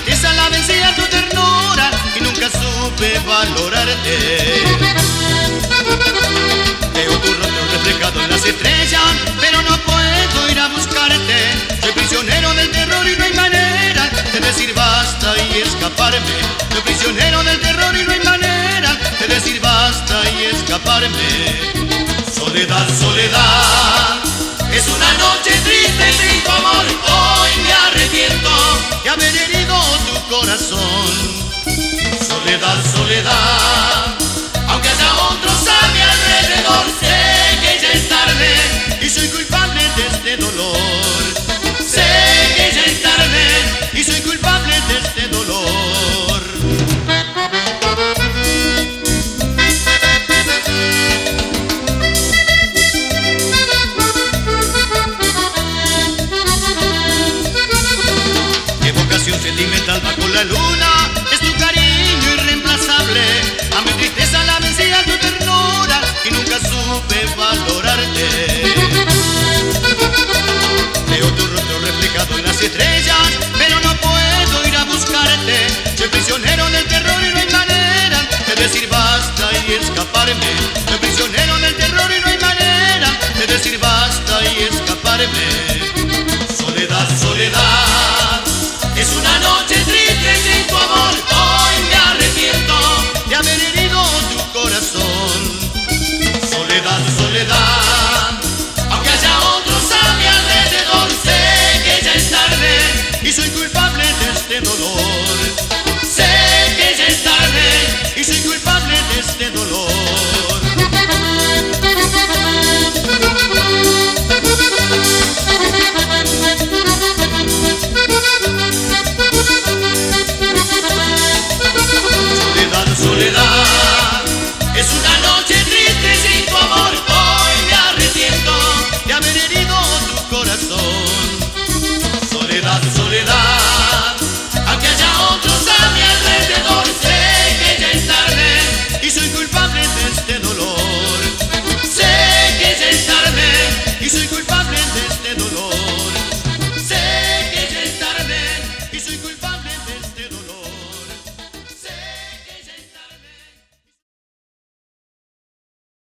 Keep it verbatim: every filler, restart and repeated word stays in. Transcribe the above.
tristeza la vencía tu ternura y nunca supe valorarte. Veo tu rostro reflejado en las estrellas, pero no puedo ir a buscarte. Soy prisionero del terror y no hay manera de decir basta y escaparme. Soy prisionero del terror y no hay manera de decir basta y escaparme. Soledad, soledad, es una noche triste y sin tu amor. Hoy me arrepiento de haber herido tu corazón. Soledad, soledad, aunque haya otros a mi alrededor, sé que ya es tarde y soy culpable de este dolor. Sé que ya es tarde y soy culpable de este dolor. Evocación sentimental bajo la luna, es tu cariño irreemplazable. A mi tristeza la vencía tu ternura y nunca supe valorarte. Veo tu rostro reflejado en las estrellas, pero no puedo ir a buscarte. Soy prisionero del terror y no hay manera de decir basta y escaparme. Soy prisionero del terror y no hay manera de decir basta y escaparme. Soledad, soledad,